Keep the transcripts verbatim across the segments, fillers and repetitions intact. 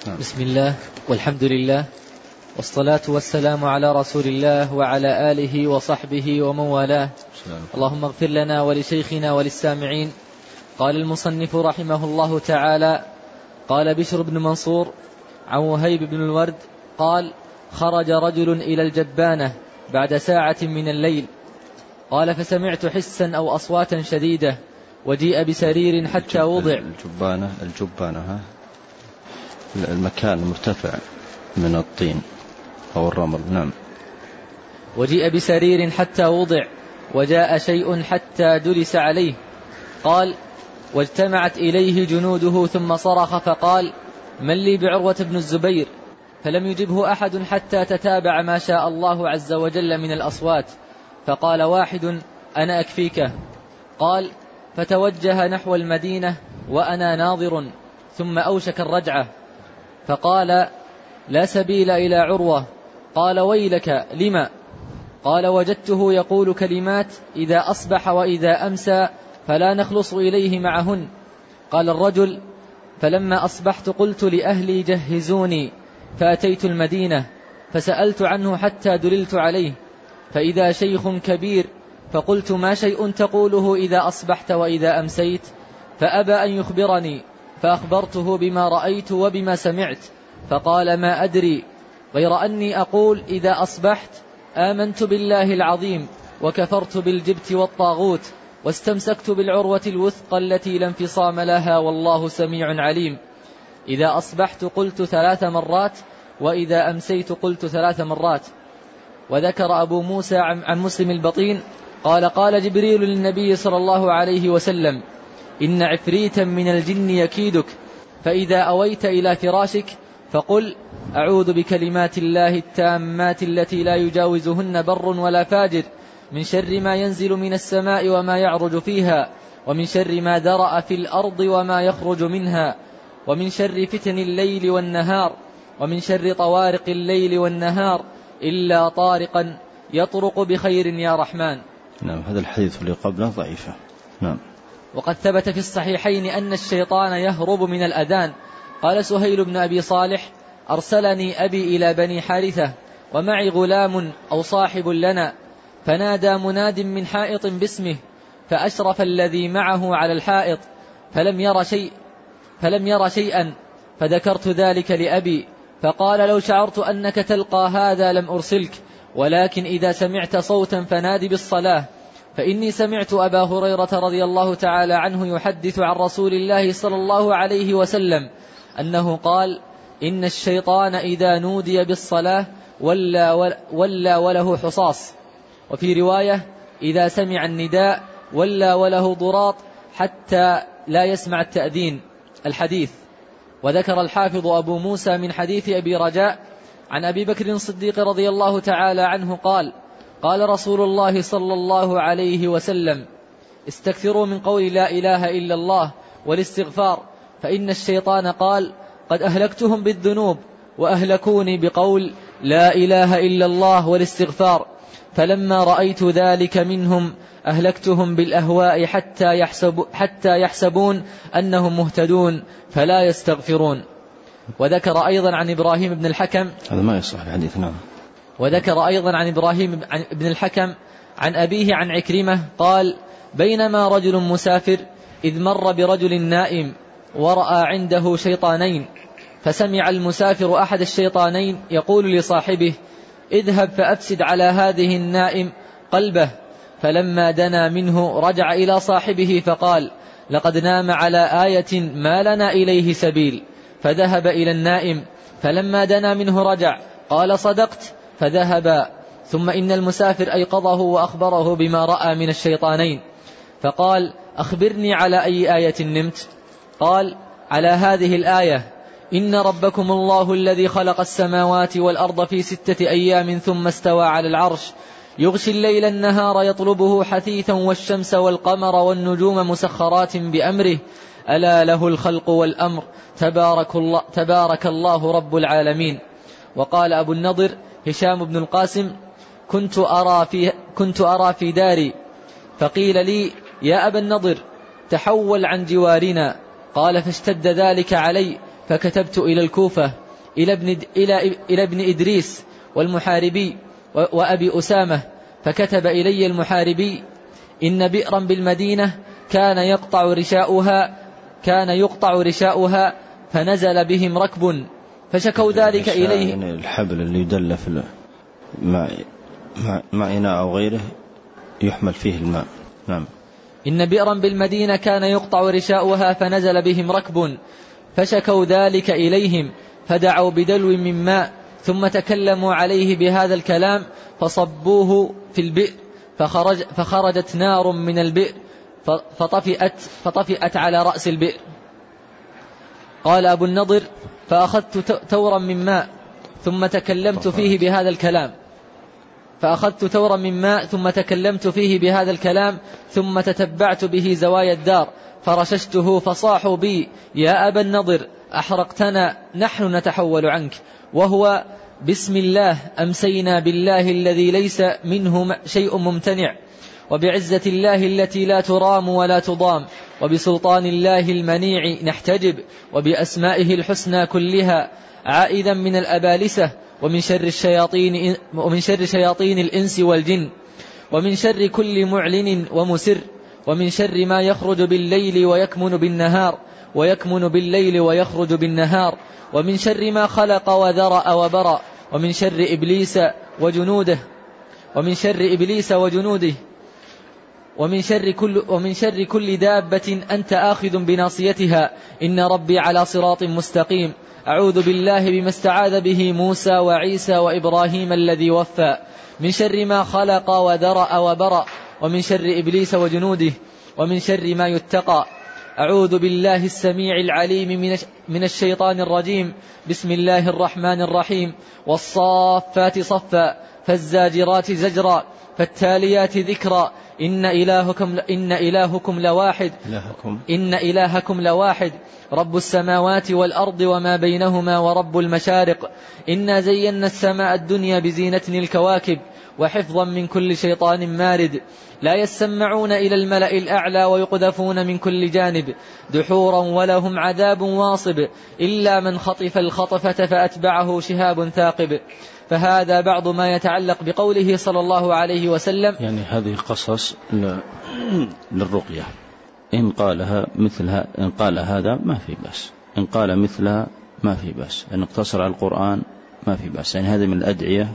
بسم الله والحمد لله والصلاة والسلام على رسول الله وعلى آله وصحبه ومن والاه. اللهم اغفر لنا ولشيخنا وللسامعين. قال المصنف رحمه الله تعالى: قال بشر بن منصور عن وهيب بن الورد قال: خرج رجل إلى الجبانة بعد ساعة من الليل، قال: فسمعت حسا أو أصواتا شديدة، وجيء بسرير حتى وضع. الجبانة الجبانة ها المكان المرتفع من الطين أو الرمل. نعم. وجيء بسرير حتى وضع، وجاء شيء حتى جلس عليه. قال: واجتمعت إليه جنوده ثم صرخ فقال: من لي بعروة بن الزبير؟ فلم يجبه أحد حتى تتابع ما شاء الله عز وجل من الأصوات، فقال واحد: أنا أكفيك. قال: فتوجه نحو المدينة وأنا ناظر، ثم أوشك الرجعة، فقال: لا سبيل إلى عروة. قال: ويلك، لما؟ قال: وجدته يقول كلمات إذا أصبح وإذا أمسى فلا نخلص إليه معهن. قال الرجل: فلما أصبحت قلت لأهلي جهزوني، فأتيت المدينة فسألت عنه حتى دللت عليه، فإذا شيخ كبير، فقلت: ما شيء تقوله إذا أصبحت وإذا أمسيت؟ فأبى أن يخبرني، فأخبرته بما رأيت وبما سمعت، فقال: ما أدري غير أني أقول إذا أصبحت آمنت بالله العظيم وكفرت بالجبت والطاغوت واستمسكت بالعروة الوثقى التي لا انفصام لها والله سميع عليم. إذا أصبحت قلت ثلاث مرات، وإذا أمسيت قلت ثلاث مرات. وذكر أبو موسى عن مسلم البطين قال: قال جبريل للنبي صلى الله عليه وسلم: إن عفريتا من الجن يكيدك، فإذا أويت إلى فراشك فقل: أعوذ بكلمات الله التامات التي لا يجاوزهن بر ولا فاجر، من شر ما ينزل من السماء وما يعرج فيها، ومن شر ما ذرأ في الأرض وما يخرج منها، ومن شر فتن الليل والنهار، ومن شر طوارق الليل والنهار إلا طارقا يطرق بخير يا رحمن. نعم. هذا الحديث اللي قبله ضعيفة. نعم. وقد ثبت في الصحيحين أن الشيطان يهرب من الأذان. قال سهيل بن أبي صالح: أرسلني أبي إلى بني حارثة ومعي غلام أو صاحب لنا، فنادى مناد من حائط باسمه، فأشرف الذي معه على الحائط فلم ير شيء فلم ير شيئا، فذكرت ذلك لأبي، فقال: لو شعرت أنك تلقى هذا لم أرسلك، ولكن إذا سمعت صوتا فنادي بالصلاة، فإني سمعت أبا هريرة رضي الله تعالى عنه يحدث عن رسول الله صلى الله عليه وسلم أنه قال: إن الشيطان إذا نودي بالصلاة ولا, ولا وله حصاص. وفي رواية: إذا سمع النداء ولا وله ضراط حتى لا يسمع التأذين. الحديث. وذكر الحافظ أبو موسى من حديث أبي رجاء عن أبي بكر الصديق رضي الله تعالى عنه قال: قال رسول الله صلى الله عليه وسلم: استكثروا من قول لا إله إلا الله والاستغفار، فإن الشيطان قال: قد أهلكتهم بالذنوب وأهلكوني بقول لا إله إلا الله والاستغفار، فلما رأيت ذلك منهم أهلكتهم بالأهواء حتى, يحسب حتى يحسبون أنهم مهتدون فلا يستغفرون. وذكر أيضا عن إبراهيم بن الحكم، هذا ما يصح الحديث. نعم. وذكر أيضا عن إبراهيم بن الحكم عن أبيه عن عكرمة قال: بينما رجل مسافر إذ مر برجل نائم ورأى عنده شيطانين، فسمع المسافر أحد الشيطانين يقول لصاحبه: اذهب فأفسد على هذه النائم قلبه. فلما دنا منه رجع إلى صاحبه فقال: لقد نام على آية ما لنا إليه سبيل. فذهب إلى النائم، فلما دنا منه رجع قال: صدقت، فذهب. ثم إن المسافر أيقظه وأخبره بما رأى من الشيطانين، فقال: أخبرني على أي آية نمت؟ قال: على هذه الآية: إن ربكم الله الذي خلق السماوات والأرض في ستة أيام ثم استوى على العرش، يغشي الليل النهار يطلبه حثيثا والشمس والقمر والنجوم مسخرات بأمره، ألا له الخلق والأمر، تبارك الله, تبارك الله رب العالمين. وقال أبو النضر هشام بن القاسم: كنت أرى في, كنت أرى في داري، فقيل لي: يا أبا النضر تحول عن جوارنا. قال: فاشتد ذلك علي فكتبت إلى الكوفة إلى ابن, إلى إلى ابن إدريس والمحاربي وأبي أسامة، فكتب إلي المحاربي: إن بئرا بالمدينة كان يقطع رشاؤها كان يقطع رشاؤها فنزل بهم ركب فشكوا ذلك إليه. يعني الحبل اللي يدل في مع مع إناء أو غيره يحمل فيه الماء. نعم. إن بئرا بالمدينة كان يقطع رشاؤها فنزل بهم ركب فشكوا ذلك إليهم فدعوا بدلو من ماء ثم تكلموا عليه بهذا الكلام فصبوه في البئر فخرج فخرجت نار من البئر فطفئت, فطفئت على رأس البئر. قال أبو النضر: فأخذت تورا من ماء ثم تكلمت فيه بهذا الكلام فأخذت تورا من ماء ثم تكلمت فيه بهذا الكلام ثم تتبعت به زوايا الدار فرششته فصاحوا بي: يا أبا النضر أحرقتنا، نحن نتحول عنك. وهو: بسم الله أمسينا بالله الذي ليس منه شيء ممتنع، وبعزة الله التي لا ترام ولا تضام، وبسلطان الله المنيع نحتجب، وبأسمائه الحسنى كلها، عائدا من الأبالسة، ومن شر الشياطين ومن شر شياطين الإنس والجن، ومن شر كل معلن ومسر، ومن شر ما يخرج بالليل ويكمن بالنهار ويكمن بالليل ويخرج بالنهار، ومن شر ما خلق وذرأ وبرأ، ومن شر إبليس وجنوده ومن شر إبليس وجنوده ومن شر كل ومن شر كل دابة أنت آخذ بناصيتها، إن ربي على صراط مستقيم. أعوذ بالله بما استعاذ به موسى وعيسى وإبراهيم الذي وفى، من شر ما خلق وذرأ وبرأ، ومن شر إبليس وجنوده، ومن شر ما يتقى. أعوذ بالله السميع العليم من الشيطان الرجيم. بسم الله الرحمن الرحيم. والصافات صفا فالزاجرات زجرا فالتاليات ذكرا إن إلهكم إن إلهكم لواحد إلهكم إن إلهكم لواحد رب السماوات والأرض وما بينهما ورب المشارق. إنا زينا السماء الدنيا بزينة الكواكب وحفظا من كل شيطان مارد. لا يسمعون إلى الملأ الأعلى ويقذفون من كل جانب دحورا ولهم عذاب واصب إلا من خطف الخطفة فأتبعه شهاب ثاقب. فهذا بعض ما يتعلق بقوله صلى الله عليه وسلم. يعني هذه قصص للرقية، إن قالها مثلها إن قال هذا ما في بأس، إن قال مثلها ما في بأس، إن اقتصر على القرآن ما في بأس، يعني هذه من الأدعية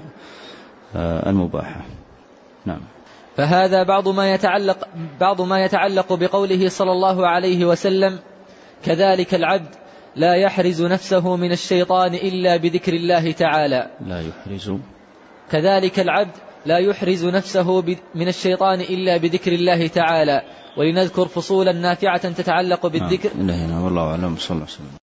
المباحة. نعم. فهذا بعض ما يتعلق بعض ما يتعلق بقوله صلى الله عليه وسلم: كذلك العبد لا يحرز نفسه من الشيطان إلا بذكر الله تعالى. لا يحرز كذلك العبد لا يحرز نفسه من الشيطان إلا بذكر الله تعالى. ولنذكر فصولا نافعة تتعلق بالذكر. نعم. والله أعلم. صلى الله عليه وسلم.